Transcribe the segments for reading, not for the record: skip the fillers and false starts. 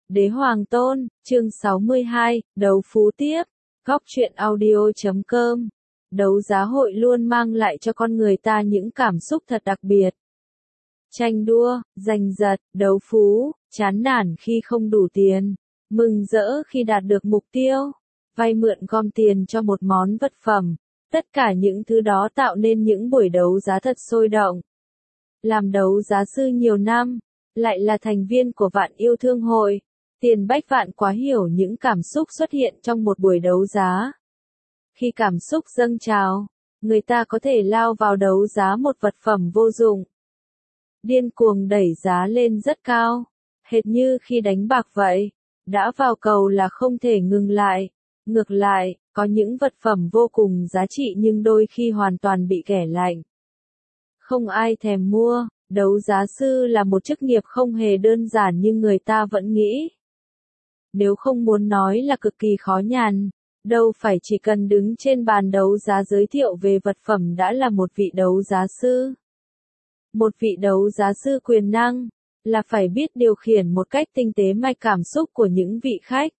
Đế Hoàng Tôn, chương 62, đấu phú tiếp, góc truyện audio.com. Đấu giá hội luôn mang lại cho con người ta những cảm xúc thật đặc biệt. Tranh đua, giành giật, đấu phú, chán nản khi không đủ tiền, mừng rỡ khi đạt được mục tiêu, vay mượn gom tiền cho một món vật phẩm. Tất cả những thứ đó tạo nên những buổi đấu giá thật sôi động. Làm đấu giá sư nhiều năm, lại là thành viên của Vạn Yêu Thương Hội, Tiền Bách Vạn quá hiểu những cảm xúc xuất hiện trong một buổi đấu giá. Khi cảm xúc dâng trào, người ta có thể lao vào đấu giá một vật phẩm vô dụng. Điên cuồng đẩy giá lên rất cao, hệt như khi đánh bạc vậy, đã vào cầu là không thể ngừng lại. Ngược lại, có những vật phẩm vô cùng giá trị nhưng đôi khi hoàn toàn bị kẻ lạnh. Không ai thèm mua. Đấu giá sư là một chức nghiệp không hề đơn giản như người ta vẫn nghĩ. Nếu không muốn nói là cực kỳ khó nhằn, đâu phải chỉ cần đứng trên bàn đấu giá giới thiệu về vật phẩm đã là một vị đấu giá sư. Một vị đấu giá sư quyền năng, là phải biết điều khiển một cách tinh tế mạch cảm xúc của những vị khách.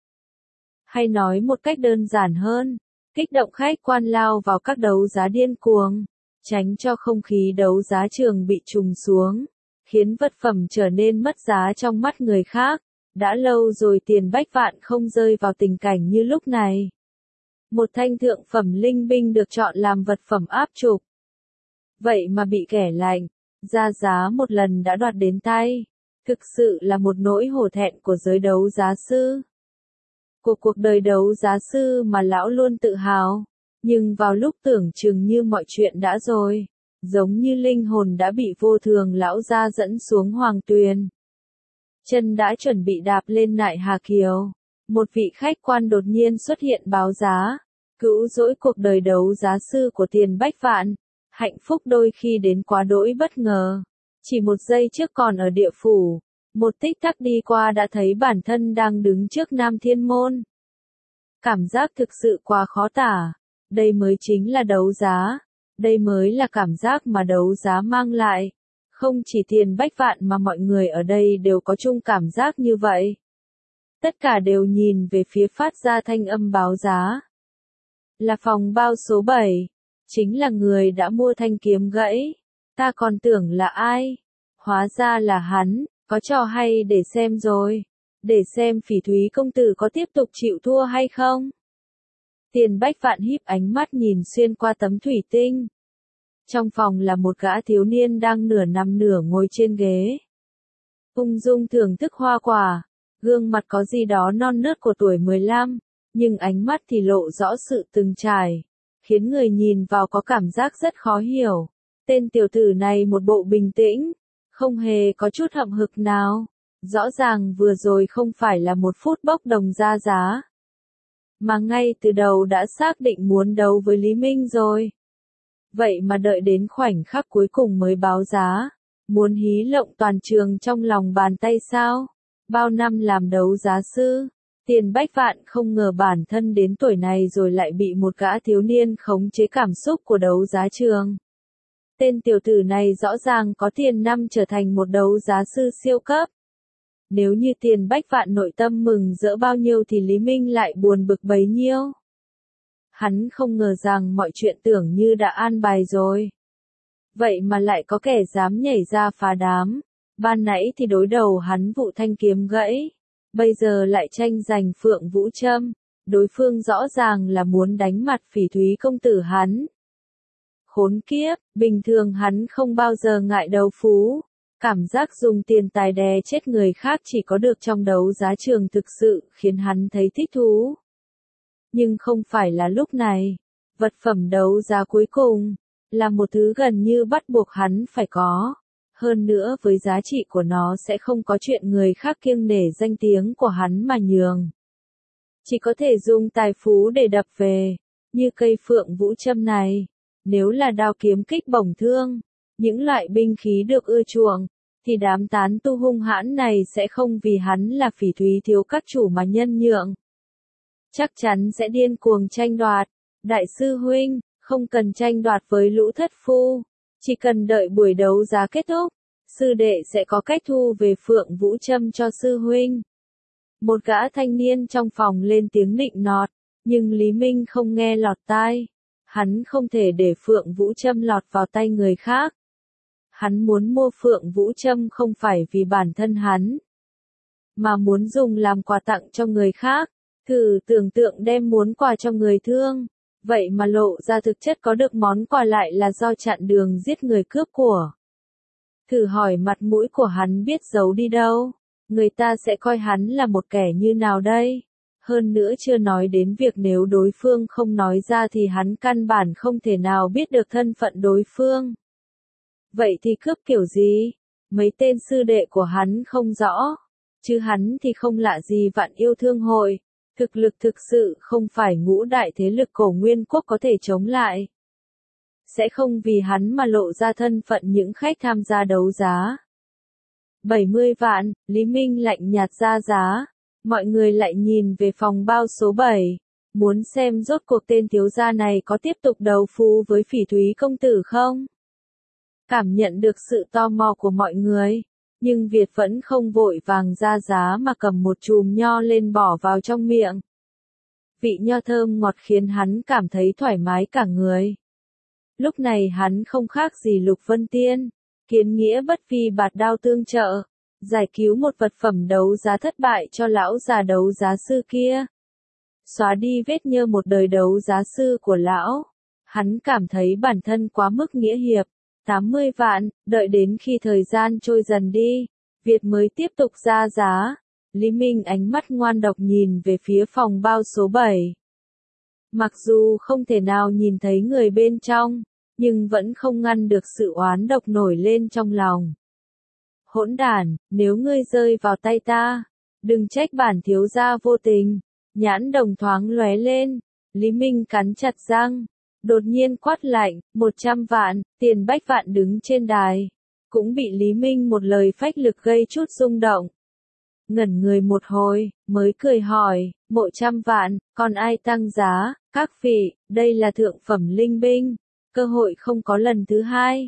Hay nói một cách đơn giản hơn, kích động khách quan lao vào các đấu giá điên cuồng. Tránh cho không khí đấu giá trường bị trùng xuống, khiến vật phẩm trở nên mất giá trong mắt người khác. Đã lâu rồi Tiền Bách Vạn không rơi vào tình cảnh như lúc này. Một thanh thượng phẩm linh binh được chọn làm vật phẩm áp trục. Vậy mà bị kẻ lạnh, ra giá một lần đã đoạt đến tay. Thực sự là một nỗi hổ thẹn của giới đấu giá sư. Của cuộc đời đấu giá sư mà lão luôn tự hào. Nhưng vào lúc tưởng chừng như mọi chuyện đã rồi, giống như linh hồn đã bị vô thường lão gia dẫn xuống hoàng tuyền. Chân đã chuẩn bị đạp lên nại Hà Kiều, một vị khách quan đột nhiên xuất hiện báo giá, cứu rỗi cuộc đời đấu giá sư của Tiền Bách Vạn. Hạnh phúc đôi khi đến quá đỗi bất ngờ. Chỉ một giây trước còn ở địa phủ, một tích tắc đi qua đã thấy bản thân đang đứng trước Nam Thiên Môn. Cảm giác thực sự quá khó tả. Đây mới chính là đấu giá, đây mới là cảm giác mà đấu giá mang lại. Không chỉ Tiền Bách Vạn mà mọi người ở đây đều có chung cảm giác như vậy. Tất cả đều nhìn về phía phát ra thanh âm báo giá. Là phòng bao số 7, chính là người đã mua thanh kiếm gãy. Ta còn tưởng là ai? Hóa ra là hắn, có trò hay để xem rồi. Để xem Phỉ Thúy công tử có tiếp tục chịu thua hay không? Tiền Bách Vạn híp ánh mắt nhìn xuyên qua tấm thủy tinh. Trong phòng là một gã thiếu niên đang nửa nằm nửa ngồi trên ghế. Ung dung thưởng thức hoa quả, gương mặt có gì đó non nớt của tuổi 15, nhưng ánh mắt thì lộ rõ sự từng trải, khiến người nhìn vào có cảm giác rất khó hiểu. Tên tiểu tử này một bộ bình tĩnh, không hề có chút hậm hực nào. Rõ ràng vừa rồi không phải là một phút bốc đồng ra giá. Mà ngay từ đầu đã xác định muốn đấu với Lý Minh rồi. Vậy mà đợi đến khoảnh khắc cuối cùng mới báo giá. Muốn hí lộng toàn trường trong lòng bàn tay sao? Bao năm làm đấu giá sư, Tiền Bách Vạn không ngờ bản thân đến tuổi này rồi lại bị một gã thiếu niên khống chế cảm xúc của đấu giá trường. Tên tiểu tử này rõ ràng có tiền năm trở thành một đấu giá sư siêu cấp. Nếu như Tiền Bách Vạn nội tâm mừng rỡ bao nhiêu thì Lý Minh lại buồn bực bấy nhiêu. Hắn không ngờ rằng mọi chuyện tưởng như đã an bài rồi. Vậy mà lại có kẻ dám nhảy ra phá đám. Ban nãy thì đối đầu hắn vụ thanh kiếm gãy. Bây giờ lại tranh giành Phượng Vũ Trâm. Đối phương rõ ràng là muốn đánh mặt Phỉ Thúy công tử hắn. Khốn kiếp, bình thường hắn không bao giờ ngại đấu phú. Cảm giác dùng tiền tài đè chết người khác chỉ có được trong đấu giá trường thực sự khiến hắn thấy thích thú. Nhưng không phải là lúc này. Vật phẩm đấu giá cuối cùng là một thứ gần như bắt buộc hắn phải có. Hơn nữa với giá trị của nó sẽ không có chuyện người khác kiêng nể danh tiếng của hắn mà nhường. Chỉ có thể dùng tài phú để đập về, như cây Phượng Vũ Trâm này. Nếu là đao kiếm kích bổng thương, những loại binh khí được ưa chuộng, thì đám tán tu hung hãn này sẽ không vì hắn là Phỉ Thúy thiếu các chủ mà nhân nhượng. Chắc chắn sẽ điên cuồng tranh đoạt. Đại sư huynh, không cần tranh đoạt với lũ thất phu. Chỉ cần đợi buổi đấu giá kết thúc, sư đệ sẽ có cách thu về Phượng Vũ Trâm cho sư huynh. Một gã thanh niên trong phòng lên tiếng nịnh nọt, nhưng Lý Minh không nghe lọt tai. Hắn không thể để Phượng Vũ Châm lọt vào tay người khác. Hắn muốn mua Phượng Vũ Châm không phải vì bản thân hắn, mà muốn dùng làm quà tặng cho người khác. Thử tưởng tượng đem muốn quà cho người thương, vậy mà lộ ra thực chất có được món quà lại là do chặn đường giết người cướp của. Thử hỏi mặt mũi của hắn biết giấu đi đâu, người ta sẽ coi hắn là một kẻ như nào đây? Hơn nữa chưa nói đến việc nếu đối phương không nói ra thì hắn căn bản không thể nào biết được thân phận đối phương. Vậy thì cướp kiểu gì? Mấy tên sư đệ của hắn không rõ, chứ hắn thì không lạ gì Vạn Yêu Thương Hội. Thực lực thực sự không phải ngũ đại thế lực cổ nguyên quốc có thể chống lại. Sẽ không vì hắn mà lộ ra thân phận những khách tham gia đấu giá. 70 vạn, Lý Minh lạnh nhạt ra giá. Mọi người lại nhìn về phòng bao số 7. Muốn xem rốt cuộc tên thiếu gia này có tiếp tục đấu phú với Phỉ Thúy công tử không? Cảm nhận được sự tò mò của mọi người. Nhưng Việt vẫn không vội vàng ra giá mà cầm một chùm nho lên bỏ vào trong miệng. Vị nho thơm ngọt khiến hắn cảm thấy thoải mái cả người. Lúc này hắn không khác gì Lục Vân Tiên, kiến nghĩa bất phi bạt đao tương trợ, giải cứu một vật phẩm đấu giá thất bại cho lão già đấu giá sư kia. Xóa đi vết nhơ một đời đấu giá sư của lão. Hắn cảm thấy bản thân quá mức nghĩa hiệp. 80 vạn, đợi đến khi thời gian trôi dần đi, Việt mới tiếp tục ra giá. Lý Minh ánh mắt ngoan độc nhìn về phía phòng bao số 7. Mặc dù không thể nào nhìn thấy người bên trong, nhưng vẫn không ngăn được sự oán độc nổi lên trong lòng. Hỗn đản, nếu ngươi rơi vào tay ta, đừng trách bản thiếu gia vô tình. Nhãn đồng thoáng lóe lên, Lý Minh cắn chặt răng. Đột nhiên quát lạnh, 100 vạn, Tiền Bách Vạn đứng trên đài. Cũng bị Lý Minh một lời phách lực gây chút rung động. Ngẩn người một hồi, mới cười hỏi, 100 vạn, còn ai tăng giá? Các vị, đây là thượng phẩm linh binh. Cơ hội không có lần thứ hai.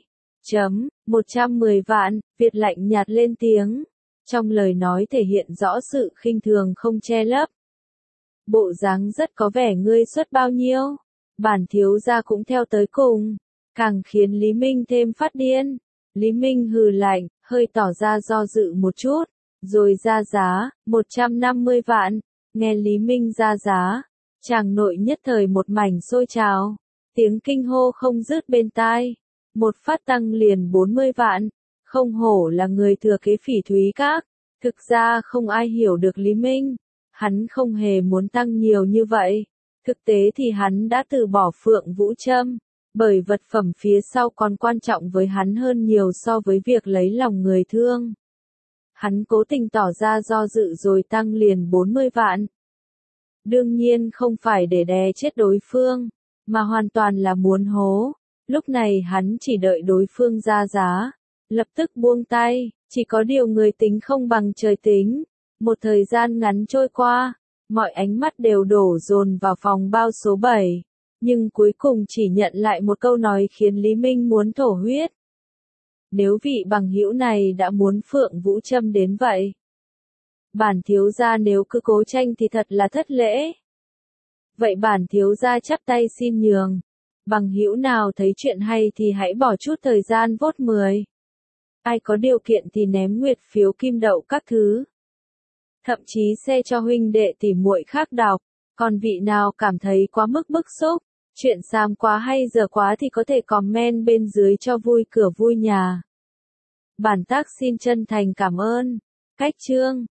110 vạn, Việt lạnh nhạt lên tiếng. Trong lời nói thể hiện rõ sự khinh thường không che lấp. Bộ dáng rất có vẻ ngươi xuất bao nhiêu? Bản thiếu gia cũng theo tới cùng, càng khiến Lý Minh thêm phát điên. Lý Minh hừ lạnh, hơi tỏ ra do dự một chút, rồi ra giá, 150 vạn. Nghe Lý Minh ra giá, chàng nội nhất thời một mảnh sôi trào, tiếng kinh hô không dứt bên tai. Một phát tăng liền 40 vạn, không hổ là người thừa kế Phỉ Thúy Các. Thực ra không ai hiểu được Lý Minh, hắn không hề muốn tăng nhiều như vậy. Thực tế thì hắn đã từ bỏ Phượng Vũ Châm, bởi vật phẩm phía sau còn quan trọng với hắn hơn nhiều so với việc lấy lòng người thương. Hắn cố tình tỏ ra do dự rồi tăng liền 40 vạn. Đương nhiên không phải để đè chết đối phương, mà hoàn toàn là muốn hố. Lúc này hắn chỉ đợi đối phương ra giá, lập tức buông tay, chỉ có điều người tính không bằng trời tính. Một thời gian ngắn trôi qua, mọi ánh mắt đều đổ dồn vào phòng bao số 7, nhưng cuối cùng chỉ nhận lại một câu nói khiến Lý Minh muốn thổ huyết. Nếu vị bằng hữu này đã muốn Phượng Vũ Châm đến vậy, bản thiếu gia nếu cứ cố tranh thì thật là thất lễ. Vậy bản thiếu gia chắp tay xin nhường. Bằng hữu nào thấy chuyện hay thì hãy bỏ chút thời gian vote 10. Ai có điều kiện thì ném nguyệt phiếu kim đậu các thứ. Thậm chí xe cho huynh đệ tỉ muội khác đọc. Còn vị nào cảm thấy quá mức bức xúc, chuyện xàm quá hay dở quá thì có thể comment bên dưới cho vui cửa vui nhà. Bản tác xin chân thành cảm ơn. Cách chương